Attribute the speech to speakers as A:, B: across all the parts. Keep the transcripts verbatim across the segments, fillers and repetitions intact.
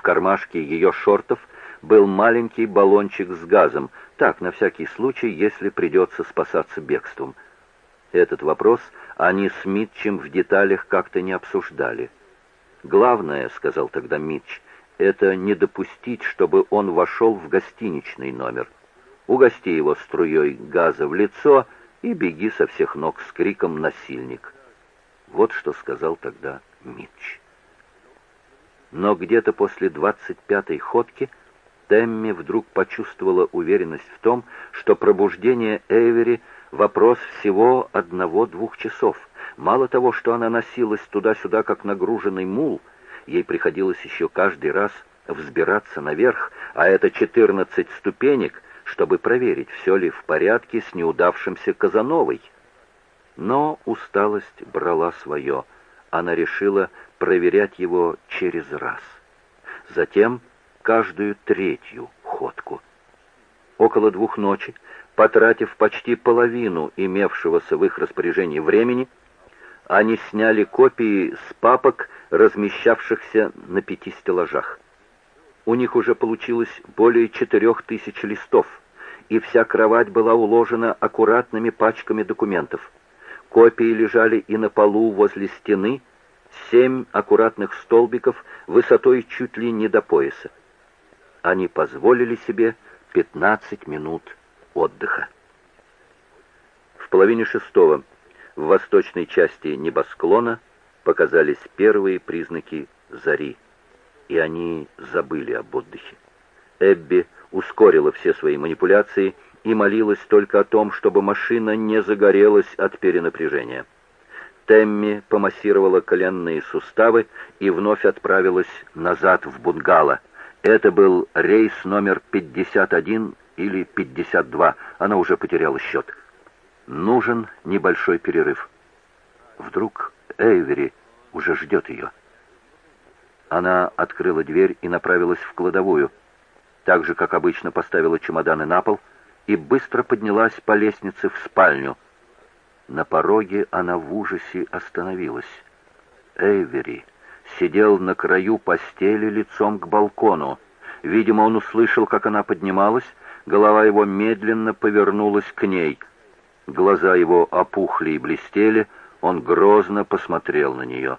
A: кармашке ее шортов был маленький баллончик с газом, так, на всякий случай, если придется спасаться бегством. Этот вопрос они с Митчем в деталях как-то не обсуждали. «Главное, — сказал тогда Митч, — это не допустить, чтобы он вошел в гостиничный номер. Угости его струей газа в лицо и беги со всех ног с криком «Насильник!». Вот что сказал тогда Митч. Но где-то после двадцать пятой ходки Тэмми вдруг почувствовала уверенность в том, что пробуждение Эйвери — вопрос всего одного-двух часов. Мало того, что она носилась туда-сюда, как нагруженный мул, ей приходилось еще каждый раз взбираться наверх, а это четырнадцать ступенек, чтобы проверить, все ли в порядке с неудавшимся Казановой. Но усталость брала свое. Она решила проверять его через раз. Затем каждую третью ходку. Около двух ночи, потратив почти половину имевшегося в их распоряжении времени, они сняли копии с папок, размещавшихся на пяти стеллажах. У них уже получилось более четырех тысяч листов, и вся кровать была уложена аккуратными пачками документов. Копии лежали и на полу возле стены, семь аккуратных столбиков высотой чуть ли не до пояса. Они позволили себе пятнадцать минут отдыха. В половине шестого в восточной части небосклона показались первые признаки зари, и они забыли об отдыхе. Эбби ускорила все свои манипуляции и молилась только о том, чтобы машина не загорелась от перенапряжения. Тэмми помассировала коленные суставы и вновь отправилась назад в бунгало. Это был рейс номер пятьдесят один или пятьдесят два, она уже потеряла счет. Нужен небольшой перерыв. Вдруг Эйвери уже ждет ее. Она открыла дверь и направилась в кладовую. Так же, как обычно, поставила чемоданы на пол и быстро поднялась по лестнице в спальню. На пороге она в ужасе остановилась. Эйвери сидел на краю постели лицом к балкону. Видимо, он услышал, как она поднималась, голова его медленно повернулась к ней. Глаза его опухли и блестели, он грозно посмотрел на нее.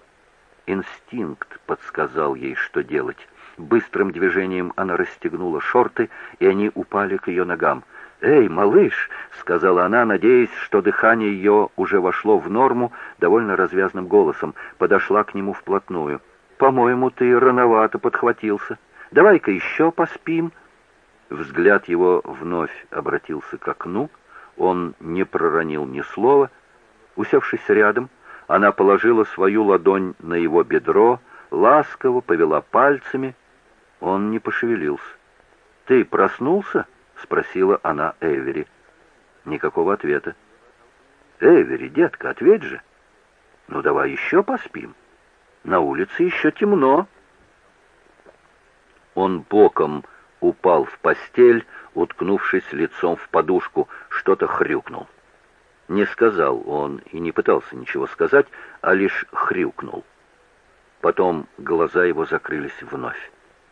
A: Инстинкт подсказал ей, что делать. Быстрым движением она расстегнула шорты, и они упали к ее ногам. «Эй, малыш!» — сказала она, надеясь, что дыхание ее уже вошло в норму, довольно развязным голосом, подошла к нему вплотную. «По-моему, ты рановато подхватился. Давай-ка еще поспим». Взгляд его вновь обратился к окну, он не проронил ни слова. Усевшись рядом, она положила свою ладонь на его бедро, ласково повела пальцами. Он не пошевелился. «Ты проснулся?» — спросила она Эйвери. Никакого ответа. «Эйвери, детка, ответь же. Ну, давай еще поспим. На улице еще темно». Он боком упал в постель, уткнувшись лицом в подушку, что-то хрюкнул. Не сказал он и не пытался ничего сказать, а лишь хрюкнул. Потом глаза его закрылись вновь.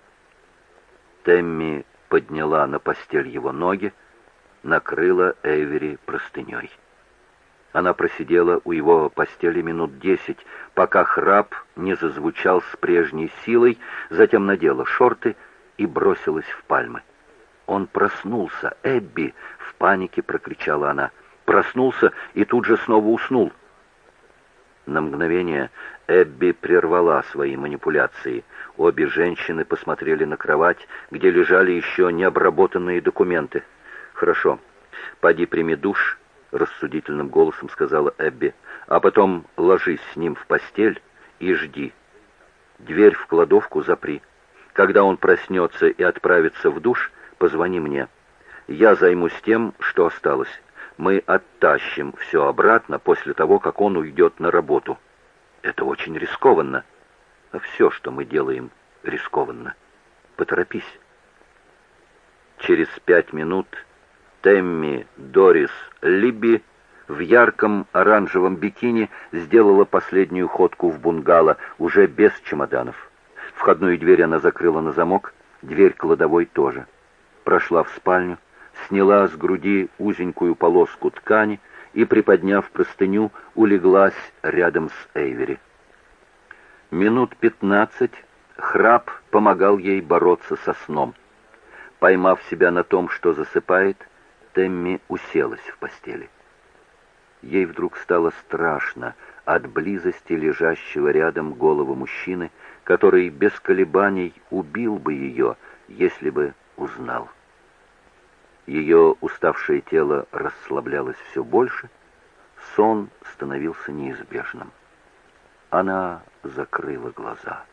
A: Тэмми подняла на постель его ноги, накрыла Эйвери простыней. Она просидела у его постели минут десять, пока храп не зазвучал с прежней силой, затем надела шорты и бросилась в пальмы. «Он проснулся, Эбби!» — в панике прокричала она. Проснулся и тут же снова уснул. На мгновение Эбби прервала свои манипуляции. Обе женщины посмотрели на кровать, где лежали еще необработанные документы. «Хорошо, поди прими душ», — рассудительным голосом сказала Эбби, «а потом ложись с ним в постель и жди. Дверь в кладовку запри. Когда он проснется и отправится в душ, позвони мне. Я займусь тем, что осталось. Мы оттащим все обратно после того, как он уйдет на работу. Это очень рискованно. А все, что мы делаем, рискованно. Поторопись». Через пять минут Тэмми Дорис Либби в ярком оранжевом бикини сделала последнюю ходку в бунгало, уже без чемоданов. В Входную дверь она закрыла на замок, дверь кладовой тоже. Прошла в спальню, сняла с груди узенькую полоску ткани и, приподняв простыню, улеглась рядом с Эйвери. Минут пятнадцать храп помогал ей бороться со сном. Поймав себя на том, что засыпает, Тэмми уселась в постели. Ей вдруг стало страшно от близости лежащего рядом голого мужчины, который без колебаний убил бы ее, если бы узнал. Ее уставшее тело расслаблялось все больше, сон становился неизбежным. Она закрыла глаза.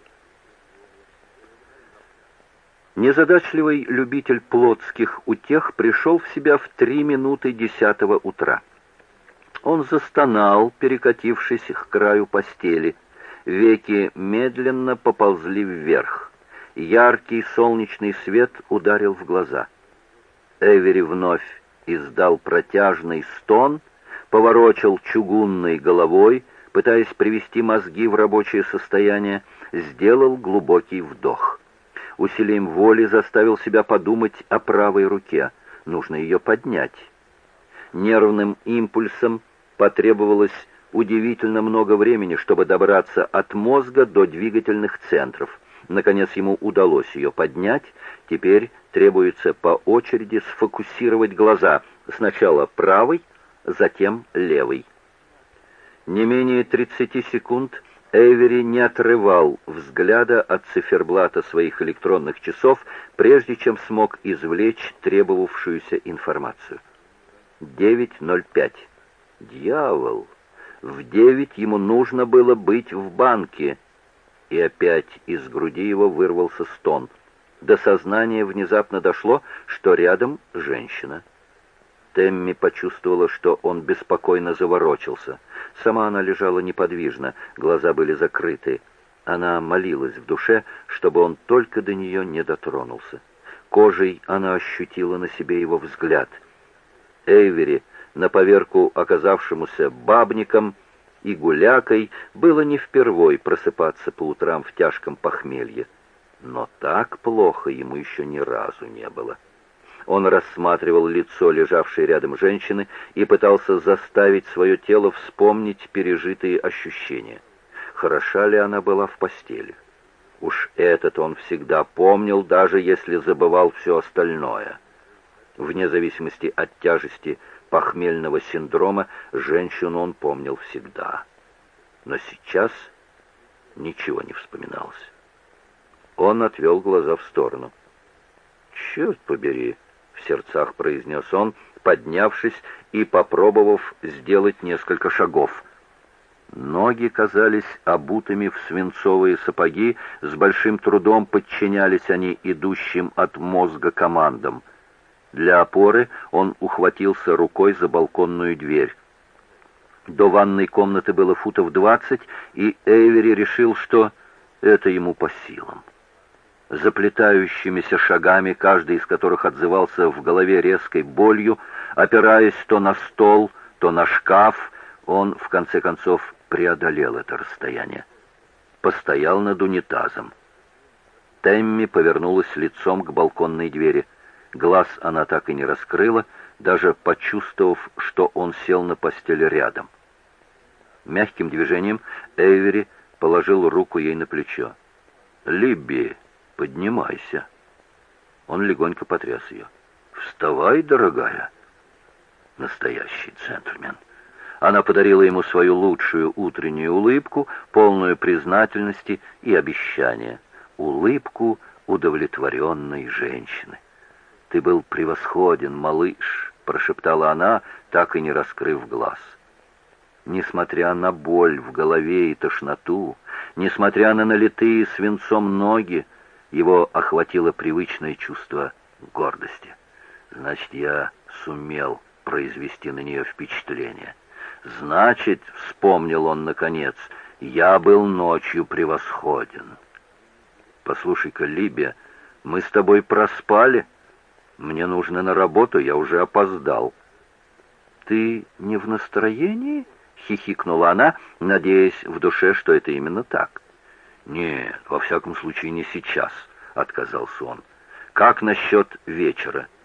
A: Незадачливый любитель плотских утех пришел в себя в три минуты десятого утра. Он застонал, перекатившись к краю постели. Веки медленно поползли вверх. Яркий солнечный свет ударил в глаза. Эйвери вновь издал протяжный стон, поворочил чугунной головой, пытаясь привести мозги в рабочее состояние, сделал глубокий вдох. Усилием воли заставил себя подумать о правой руке. Нужно ее поднять. Нервным импульсом потребовалось удивительно много времени, чтобы добраться от мозга до двигательных центров. Наконец ему удалось ее поднять. Теперь требуется по очереди сфокусировать глаза. Сначала правый, затем левый. Не менее тридцати секунд Эйвери не отрывал взгляда от циферблата своих электронных часов, прежде чем смог извлечь требовавшуюся информацию. девять ноль пять. Дьявол! В девять ему нужно было быть в банке. И опять из груди его вырвался стон. До сознания внезапно дошло, что рядом женщина. Тэмми почувствовала, что он беспокойно заворочился. Сама она лежала неподвижно, глаза были закрыты. Она молилась в душе, чтобы он только до нее не дотронулся. Кожей она ощутила на себе его взгляд. Эйвери, на поверку оказавшемуся бабником и гулякой, было не впервой просыпаться по утрам в тяжком похмелье. Но так плохо ему еще ни разу не было. Он рассматривал лицо лежавшей рядом женщины и пытался заставить свое тело вспомнить пережитые ощущения. Хороша ли она была в постели? Уж этот он всегда помнил, даже если забывал все остальное. Вне зависимости от тяжести похмельного синдрома, женщину он помнил всегда. Но сейчас ничего не вспоминалось. Он отвел глаза в сторону. «Черт побери!» — в сердцах произнес он, поднявшись и попробовав сделать несколько шагов. Ноги казались обутыми в свинцовые сапоги, с большим трудом подчинялись они идущим от мозга командам. Для опоры он ухватился рукой за балконную дверь. До ванной комнаты было футов двадцать, и Эйвери решил, что это ему по силам. Заплетающимися шагами, каждый из которых отзывался в голове резкой болью, опираясь то на стол, то на шкаф, он, в конце концов, преодолел это расстояние. Постоял над унитазом. Тэмми повернулась лицом к балконной двери. Глаз она так и не раскрыла, даже почувствовав, что он сел на постели рядом. Мягким движением Эйвери положил руку ей на плечо. «Либби, поднимайся». Он легонько потряс ее. «Вставай, дорогая». Настоящий джентльмен. Она подарила ему свою лучшую утреннюю улыбку, полную признательности и обещания. Улыбку удовлетворенной женщины. «Ты был превосходен, малыш», — прошептала она, так и не раскрыв глаз. Несмотря на боль в голове и тошноту, несмотря на налитые свинцом ноги, его охватило привычное чувство гордости. Значит, я сумел произвести на нее впечатление. Значит, вспомнил он наконец, я был ночью превосходен. Послушай-ка, Либби, мы с тобой проспали. Мне нужно на работу, я уже опоздал. Ты не в настроении? Хихикнула она, надеясь в душе, что это именно так. «Нет, во всяком случае не сейчас», — отказался он. «Как насчет вечера?»